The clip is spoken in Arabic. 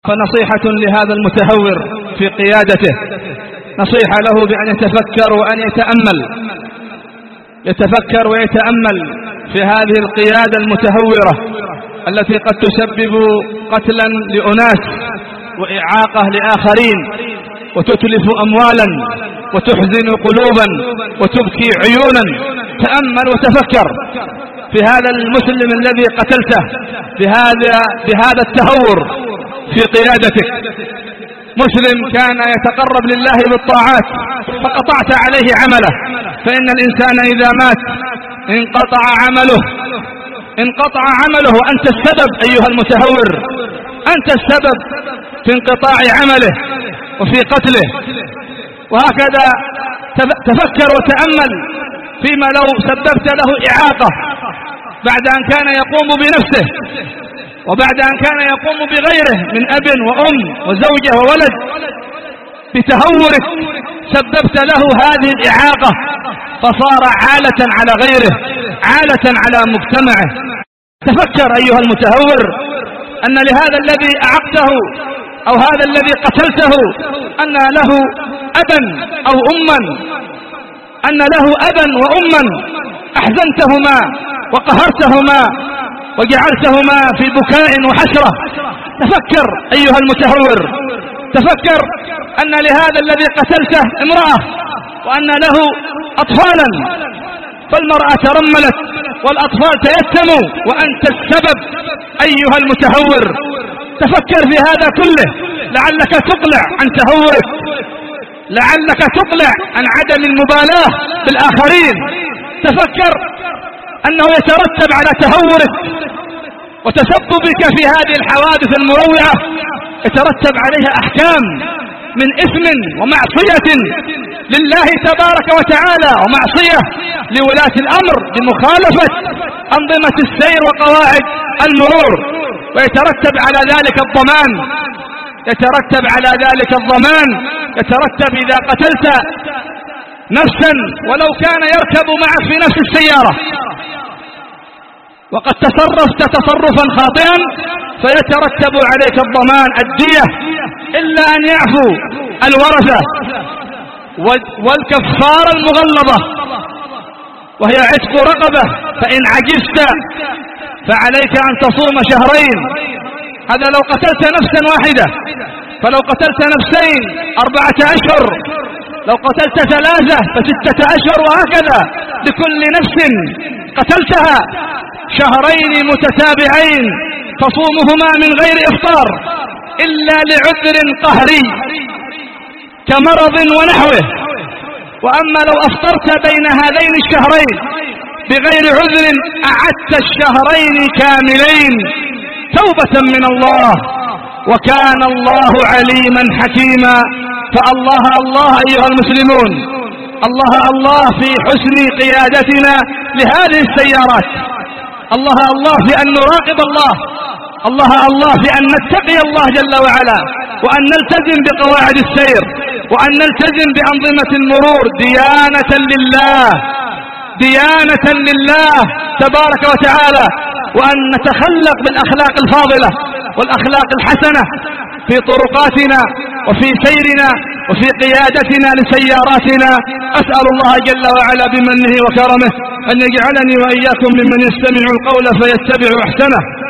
فنصيحة لهذا المتهور في قيادته، نصيحة له بأن يتفكر وأن يتفكر ويتأمل في هذه القيادة المتهورة التي قد تسبب قتلا لأناس وإعاقة لآخرين وتتلف أموالا وتحزن قلوبا وتبكي عيونا. تأمل وتفكر في هذا المسلم الذي قتلته بهذا التهور في قيادتك. مسلم كان يتقرب لله بالطاعات فقطعت عليه عمله، فإن الإنسان إذا مات انقطع عمله، وأنت السبب أيها المتهور، أنت السبب في انقطاع عمله وفي قتله. وهكذا تفكر وتأمل فيما لو سببت له إعاقة بعد أن كان يقوم بنفسه وبعد أن كان يقوم بغيره من أب وأم وزوجة وولد، بتهورك سببت له هذه الإعاقة فصار عالة على غيره، عالة على مجتمعه. تفكر أيها المتهور أن لهذا الذي أعقته أو هذا الذي قتلته أن له أبا أو أما، أن له أبا وأما أحزنتهما وقهرتهما وجعلتهما في بكاء وحسرة. تفكر أيها المتهور، تفكر أن لهذا الذي قتلته امرأة وأن له أطفالا، فالمرأة ترملت والأطفال تيتموا وأنت السبب أيها المتهور. تفكر في هذا كله لعلك تقلع عن تهورك، لعلك تقلع عن عدم المبالاة بالآخرين. تفكر أنه يترتب على تهورك وتسببك في هذه الحوادث المروعة يترتب عليها أحكام من إثم ومعصية لله تبارك وتعالى، ومعصية لولاة الأمر بمخالفة أنظمة السير وقواعد المرور، ويترتب على ذلك الضمان، يترتب إذا قتلت نفسا ولو كان يركب معك في نفس السيارة وقد تصرفت تصرفا خاطئا فيترتب عليك الضمان الدية، إلا أن يعفو الورثة والكفارة المغلظة وهي عتق رقبة، فإن عجزت فعليك أن تصوم شهرين. هذا لو قتلت نفسا واحدة، فلو قتلت نفسين 4 أشهر، لو قتلت 3 ف6 أشهر، وهكذا لكل نفس قتلتها 2 شهرين متتابعين تصومهما من غير إفطار إلا لعذر قهري كمرض ونحوه. وأما لو أفطرت بين هذين الشهرين بغير عذر أعدت 2 شهرين كاملين توبة من الله، وكان الله عليما حكيما. فالله الله أيها المسلمون، الله في حسن قيادتنا لهذه السيارات، الله في أن نراقب الله في أن نتقي الله جل وعلا، وأن نلتزم بقواعد السير، وأن نلتزم بأنظمة المرور ديانة لله تبارك وتعالى، وأن نتخلق بالأخلاق الفاضلة والأخلاق الحسنة في طرقاتنا وفي سيرنا وفي قيادتنا لسياراتنا. أسأل الله جل وعلا بمنه وكرمه أن يجعلني وإياكم ممن يستمع القول فيتبع أحسنه.